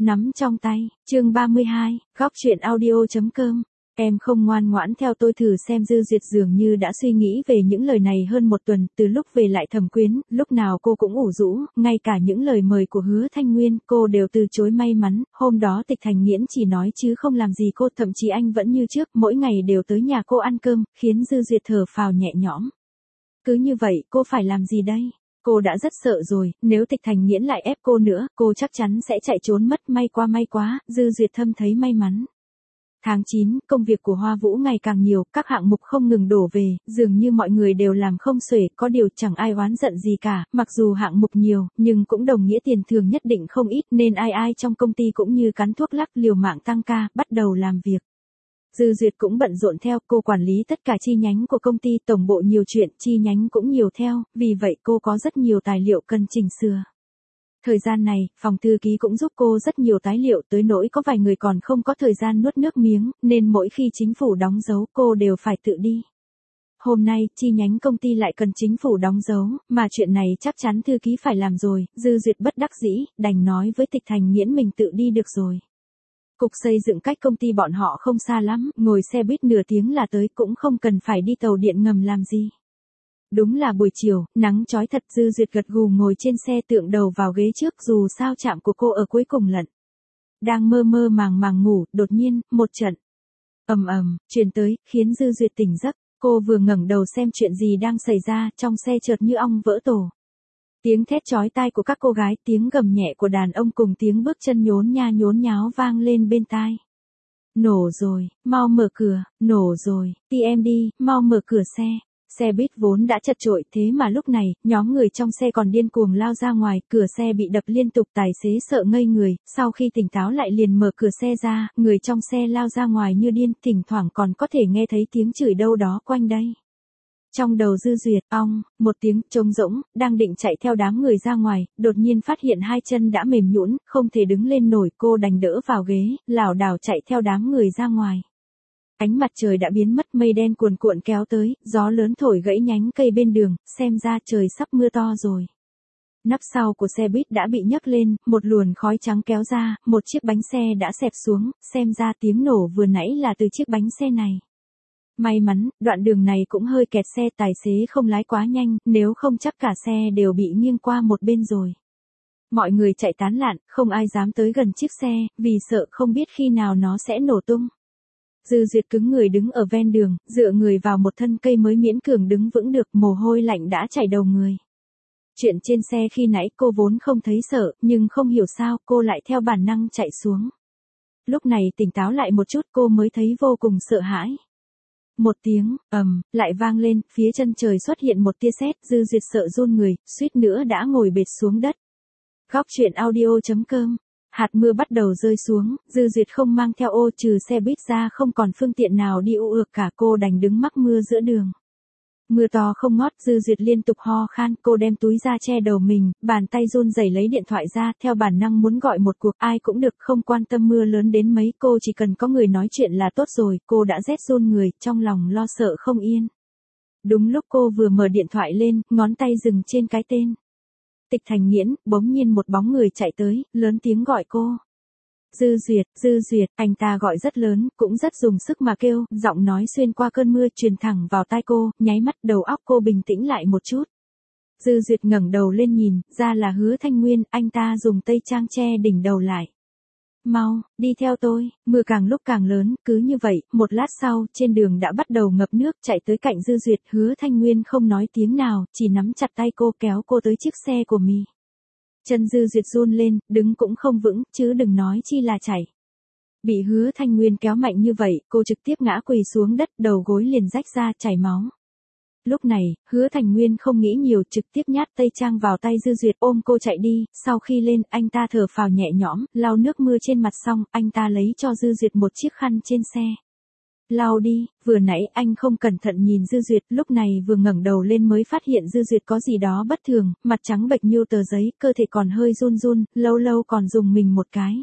Nắm trong tay, chương 32, góc chuyện audio.com. Em không ngoan ngoãn theo tôi thử xem. Dư Duyệt dường như đã suy nghĩ về những lời này hơn một tuần, từ lúc về lại Thẩm Quyến, lúc nào cô cũng ủ rũ, ngay cả những lời mời của Hứa Thanh Nguyên, cô đều từ chối. May mắn, hôm đó Tịch Thành Nghiễn chỉ nói chứ không làm gì cô, thậm chí anh vẫn như trước, mỗi ngày đều tới nhà cô ăn cơm, khiến Dư Duyệt thở phào nhẹ nhõm. Cứ như vậy, cô phải làm gì đây? Cô đã rất sợ rồi, nếu Tịch Thành Nghiễn lại ép cô nữa, cô chắc chắn sẽ chạy trốn mất. May quá, Dư Duyệt thầm thấy may mắn. Tháng 9, công việc của Hoa Vũ ngày càng nhiều, các hạng mục không ngừng đổ về, dường như mọi người đều làm không xuể, có điều chẳng ai oán giận gì cả, mặc dù hạng mục nhiều, nhưng cũng đồng nghĩa tiền thưởng nhất định không ít, nên ai trong công ty cũng như cắn thuốc lắc liều mạng tăng ca, bắt đầu làm việc. Dư Duyệt cũng bận rộn theo, cô quản lý tất cả chi nhánh của công ty, tổng bộ nhiều chuyện, chi nhánh cũng nhiều theo, vì vậy cô có rất nhiều tài liệu cần chỉnh sửa. Thời gian này, phòng thư ký cũng giúp cô rất nhiều tài liệu, tới nỗi có vài người còn không có thời gian nuốt nước miếng, nên mỗi khi chính phủ đóng dấu cô đều phải tự đi. Hôm nay, chi nhánh công ty lại cần chính phủ đóng dấu, mà chuyện này chắc chắn thư ký phải làm rồi. Dư Duyệt bất đắc dĩ, đành nói với Tịch Thành Nghiễn mình tự đi được rồi. Cục xây dựng cách công ty bọn họ không xa lắm, ngồi xe buýt nửa tiếng là tới, cũng không cần phải đi tàu điện ngầm làm gì. Đúng là buổi chiều, nắng chói thật. Dư Duyệt gật gù ngồi trên xe, tựa đầu vào ghế trước, dù sao chạm của cô ở cuối cùng lận. Đang mơ màng ngủ, đột nhiên, một trận ầm truyền tới, khiến Dư Duyệt tỉnh giấc. Cô vừa ngẩng đầu xem chuyện gì đang xảy ra, trong xe chợt như ong vỡ tổ. Tiếng thét chói tai của các cô gái, tiếng gầm nhẹ của đàn ông cùng tiếng bước chân nhốn nháo vang lên bên tai. Nổ rồi, mau mở cửa, nổ rồi, TMD, mau mở cửa xe. Xe buýt vốn đã chật chội, thế mà lúc này, nhóm người trong xe còn điên cuồng lao ra ngoài, cửa xe bị đập liên tục, tài xế sợ ngây người, sau khi tỉnh táo lại liền mở cửa xe ra, người trong xe lao ra ngoài như điên, thỉnh thoảng còn có thể nghe thấy tiếng chửi đâu đó quanh đây. Trong đầu Dư Duyệt, một tiếng trống rỗng, đang định chạy theo đám người ra ngoài, đột nhiên phát hiện hai chân đã mềm nhũn, không thể đứng lên nổi, cô đành đỡ vào ghế, lảo đảo chạy theo đám người ra ngoài. Ánh mặt trời đã biến mất, mây đen cuồn cuộn kéo tới, gió lớn thổi gãy nhánh cây bên đường, xem ra trời sắp mưa to rồi. Nắp sau của xe buýt đã bị nhấc lên, một luồng khói trắng kéo ra, một chiếc bánh xe đã xẹp xuống, xem ra tiếng nổ vừa nãy là từ chiếc bánh xe này. May mắn, đoạn đường này cũng hơi kẹt xe, tài xế không lái quá nhanh, nếu không chắc cả xe đều bị nghiêng qua một bên rồi. Mọi người chạy tán loạn, không ai dám tới gần chiếc xe, vì sợ không biết khi nào nó sẽ nổ tung. Dư Duyệt cứng người đứng ở ven đường, dựa người vào một thân cây mới miễn cường đứng vững được, mồ hôi lạnh đã chảy đầu người. Chuyện trên xe khi nãy cô vốn không thấy sợ, nhưng không hiểu sao cô lại theo bản năng chạy xuống. Lúc này tỉnh táo lại một chút cô mới thấy vô cùng sợ hãi. Một tiếng, lại vang lên, phía chân trời xuất hiện một tia sét, Dư Duyệt sợ run người, suýt nữa đã ngồi bệt xuống đất. Góc chuyện audio.com. Hạt mưa bắt đầu rơi xuống, Dư Duyệt không mang theo ô, trừ xe buýt ra không còn phương tiện nào đi ược cả, cô đành đứng mắc mưa giữa đường. Mưa to không ngót, Dư Duyệt liên tục ho khan, cô đem túi ra che đầu mình, bàn tay run rẩy lấy điện thoại ra, theo bản năng muốn gọi một cuộc, ai cũng được, không quan tâm mưa lớn đến mấy, cô chỉ cần có người nói chuyện là tốt rồi, cô đã rét run người, trong lòng lo sợ không yên. Đúng lúc cô vừa mở điện thoại lên, ngón tay dừng trên cái tên Tịch Thành Nghiễn, bỗng nhiên một bóng người chạy tới, lớn tiếng gọi cô. Dư Duyệt, anh ta gọi rất lớn, cũng rất dùng sức mà kêu, giọng nói xuyên qua cơn mưa truyền thẳng vào tai cô, nháy mắt đầu óc cô bình tĩnh lại một chút. Dư Duyệt ngẩng đầu lên nhìn, ra là Hứa Thanh Nguyên, anh ta dùng tây trang che đỉnh đầu lại. Mau, đi theo tôi, mưa càng lúc càng lớn, cứ như vậy, một lát sau, trên đường đã bắt đầu ngập nước, chạy tới cạnh Dư Duyệt, Hứa Thanh Nguyên không nói tiếng nào, chỉ nắm chặt tay cô kéo cô tới chiếc xe của mình. Chân Dư Duyệt run lên, đứng cũng không vững, chứ đừng nói chi là chạy. Bị Hứa Thanh Nguyên kéo mạnh như vậy, cô trực tiếp ngã quỳ xuống đất, đầu gối liền rách ra, chảy máu. Lúc này, Hứa Thành Nguyên không nghĩ nhiều, trực tiếp nhát tây trang vào tay Dư Duyệt, ôm cô chạy đi, sau khi lên, anh ta thở phào nhẹ nhõm, lau nước mưa trên mặt xong, anh ta lấy cho Dư Duyệt một chiếc khăn trên xe. Lau đi, vừa nãy anh không cẩn thận nhìn Dư Duyệt, lúc này vừa ngẩng đầu lên mới phát hiện Dư Duyệt có gì đó bất thường, mặt trắng bệch như tờ giấy, cơ thể còn hơi run, lâu còn dùng mình một cái.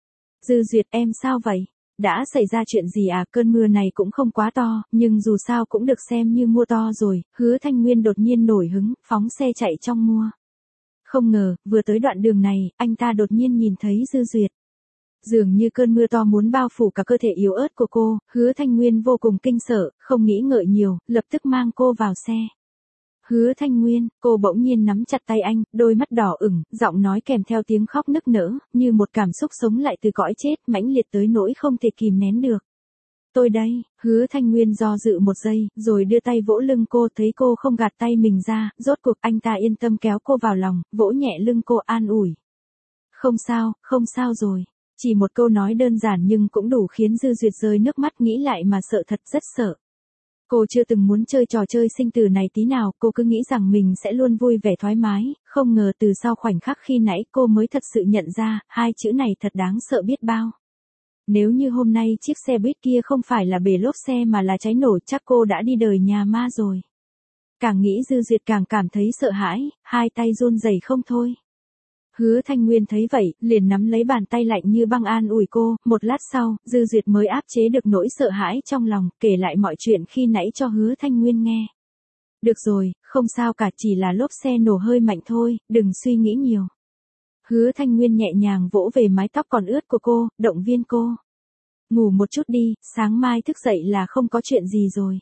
Dư Duyệt, em sao vậy? Đã xảy ra chuyện gì à? Cơn mưa này cũng không quá to, nhưng dù sao cũng được xem như mưa to rồi. Hứa Thanh Nguyên đột nhiên nổi hứng, phóng xe chạy trong mưa. Không ngờ, vừa tới đoạn đường này, anh ta đột nhiên nhìn thấy Dư Duyệt. Dường như cơn mưa to muốn bao phủ cả cơ thể yếu ớt của cô, Hứa Thanh Nguyên vô cùng kinh sợ, không nghĩ ngợi nhiều, lập tức mang cô vào xe. Hứa Thanh Nguyên, cô bỗng nhiên nắm chặt tay anh, đôi mắt đỏ ửng, giọng nói kèm theo tiếng khóc nức nở, như một cảm xúc sống lại từ cõi chết, mãnh liệt tới nỗi không thể kìm nén được. Tôi đây, Hứa Thanh Nguyên do dự một giây, rồi đưa tay vỗ lưng cô, thấy cô không gạt tay mình ra, rốt cuộc anh ta yên tâm kéo cô vào lòng, vỗ nhẹ lưng cô an ủi. Không sao rồi. Chỉ một câu nói đơn giản nhưng cũng đủ khiến Dư Duyệt rơi nước mắt, nghĩ lại mà sợ thật, rất sợ. Cô chưa từng muốn chơi trò chơi sinh tử này tí nào, cô cứ nghĩ rằng mình sẽ luôn vui vẻ thoải mái, không ngờ từ sau khoảnh khắc khi nãy cô mới thật sự nhận ra, hai chữ này thật đáng sợ biết bao. Nếu như hôm nay chiếc xe buýt kia không phải là bể lốp xe mà là cháy nổ, chắc cô đã đi đời nhà ma rồi. Càng nghĩ Dư Duyệt càng cảm thấy sợ hãi, hai tay run rẩy không thôi. Hứa Thanh Nguyên thấy vậy, liền nắm lấy bàn tay lạnh như băng an ủi cô, một lát sau, Dư Duyệt mới áp chế được nỗi sợ hãi trong lòng, kể lại mọi chuyện khi nãy cho Hứa Thanh Nguyên nghe. Được rồi, không sao cả, chỉ là lốp xe nổ hơi mạnh thôi, đừng suy nghĩ nhiều. Hứa Thanh Nguyên nhẹ nhàng vỗ về mái tóc còn ướt của cô, động viên cô. Ngủ một chút đi, sáng mai thức dậy là không có chuyện gì rồi.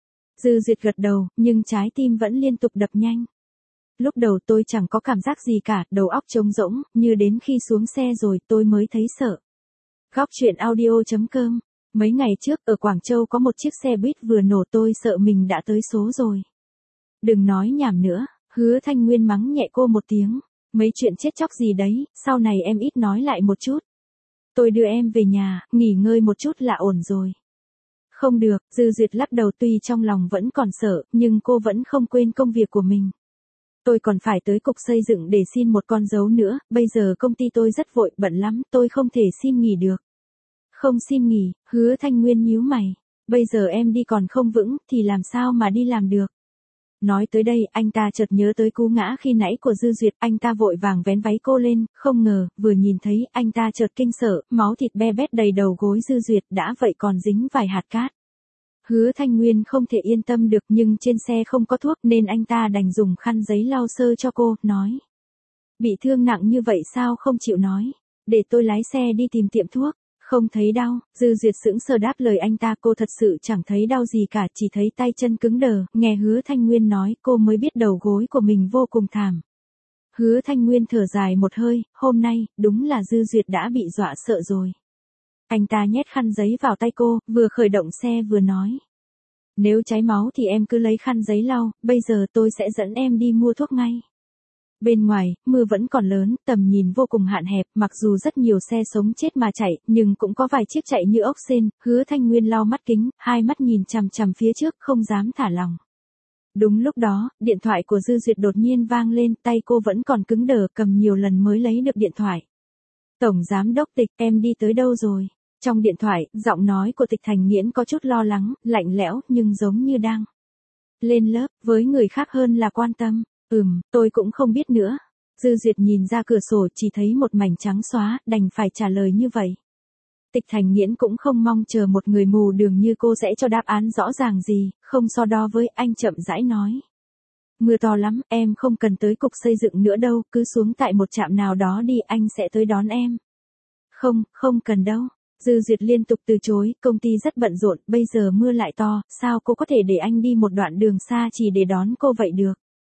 Dư Duyệt gật đầu, nhưng trái tim vẫn liên tục đập nhanh. Lúc đầu tôi chẳng có cảm giác gì cả, đầu óc trống rỗng, như đến khi xuống xe rồi tôi mới thấy sợ. Góc truyện audio.com. Mấy ngày trước ở Quảng Châu có một chiếc xe buýt vừa nổ, tôi sợ mình đã tới số rồi. Đừng nói nhảm nữa, Hứa Thanh Nguyên mắng nhẹ cô một tiếng. Mấy chuyện chết chóc gì đấy, sau này em ít nói lại một chút. Tôi đưa em về nhà, nghỉ ngơi một chút là ổn rồi. Không được, Dư Duyệt lắc đầu, tuy trong lòng vẫn còn sợ, nhưng cô vẫn không quên công việc của mình. Tôi còn phải tới cục xây dựng để xin một con dấu nữa, bây giờ công ty tôi rất vội, bận lắm, tôi không thể xin nghỉ được. Không xin nghỉ, Hứa Thanh Nguyên nhíu mày. Bây giờ em đi còn không vững, thì làm sao mà đi làm được. Nói tới đây, anh ta chợt nhớ tới cú ngã khi nãy của Dư Duyệt, anh ta vội vàng vén váy cô lên, không ngờ, vừa nhìn thấy, anh ta chợt kinh sợ, máu thịt be bét đầy đầu gối Dư Duyệt, đã vậy còn dính vài hạt cát. Hứa Thanh Nguyên không thể yên tâm được, nhưng trên xe không có thuốc nên anh ta đành dùng khăn giấy lau sơ cho cô, nói. Bị thương nặng như vậy sao không chịu nói, để tôi lái xe đi tìm tiệm thuốc. Không thấy đau, Dư Duyệt sững sờ đáp lời anh ta, cô thật sự chẳng thấy đau gì cả, chỉ thấy tay chân cứng đờ, nghe Hứa Thanh Nguyên nói, cô mới biết đầu gối của mình vô cùng thảm. Hứa Thanh Nguyên thở dài một hơi, hôm nay, đúng là Dư Duyệt đã bị dọa sợ rồi. Anh ta nhét khăn giấy vào tay cô, vừa khởi động xe vừa nói. Nếu cháy máu thì em cứ lấy khăn giấy lau, bây giờ tôi sẽ dẫn em đi mua thuốc ngay. Bên ngoài, mưa vẫn còn lớn, tầm nhìn vô cùng hạn hẹp, mặc dù rất nhiều xe sống chết mà chạy, nhưng cũng có vài chiếc chạy như ốc sên. Hứa Thanh Nguyên lau mắt kính, hai mắt nhìn chằm chằm phía trước, không dám thả lỏng. Đúng lúc đó, điện thoại của Dư Duyệt đột nhiên vang lên, tay cô vẫn còn cứng đờ, cầm nhiều lần mới lấy được điện thoại. Tổng giám đốc Tịch, em đi tới đâu rồi? Trong điện thoại, giọng nói của Tịch Thành Nghiễn có chút lo lắng, lạnh lẽo, nhưng giống như đang lên lớp, với người khác hơn là quan tâm. Tôi cũng không biết nữa. Dư Duyệt nhìn ra cửa sổ chỉ thấy một mảnh trắng xóa, đành phải trả lời như vậy. Tịch Thành Nghiễn cũng không mong chờ một người mù đường như cô sẽ cho đáp án rõ ràng gì, không so đo với anh, chậm rãi nói. Mưa to lắm, em không cần tới cục xây dựng nữa đâu, cứ xuống tại một trạm nào đó đi, anh sẽ tới đón em. Không cần đâu. Dư Duyệt liên tục từ chối, công ty rất bận rộn, bây giờ mưa lại to, sao cô có thể để anh đi một đoạn đường xa chỉ để đón cô vậy được.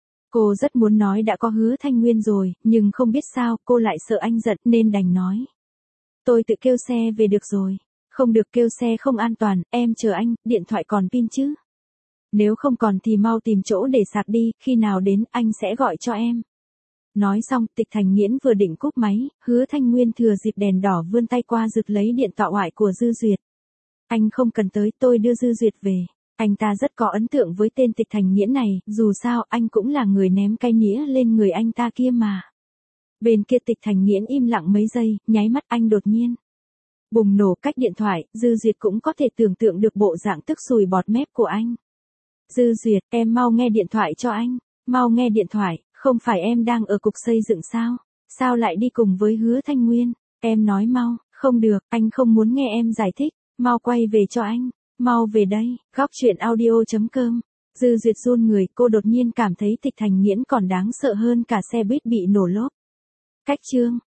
Cô rất muốn nói đã có Hứa Thanh Nguyên rồi, nhưng không biết sao, cô lại sợ anh giận nên đành nói. Tôi tự kêu xe về được rồi. Không được, kêu xe không an toàn, em chờ anh, điện thoại còn pin chứ. Nếu không còn thì mau tìm chỗ để sạc đi, khi nào đến anh sẽ gọi cho em. Nói xong, Tịch Thành Nghiễn vừa định cúp máy, Hứa Thanh Nguyên thừa dịp đèn đỏ vươn tay qua giật lấy điện thoại ngoại của Dư Duyệt. Anh không cần tới, tôi đưa Dư Duyệt về. Anh ta rất có ấn tượng với tên Tịch Thành Nghiễn này, dù sao anh cũng là người ném cái nĩa lên người anh ta kia mà. Bên kia Tịch Thành Nghiễn im lặng mấy giây, nháy mắt anh đột nhiên bùng nổ cách điện thoại, Dư Duyệt cũng có thể tưởng tượng được bộ dạng tức sùi bọt mép của anh. Dư Duyệt, em mau nghe điện thoại cho anh, mau nghe điện thoại, không phải em đang ở cục xây dựng sao? Sao lại đi cùng với Hứa Thanh Nguyên? Em nói mau, không được, anh không muốn nghe em giải thích, mau quay về cho anh. Mau về đây, góc truyện audio.com. Dư Duyệt run người, cô đột nhiên cảm thấy Tịch Thành Nghiễn còn đáng sợ hơn cả xe buýt bị nổ lốp. Cách chương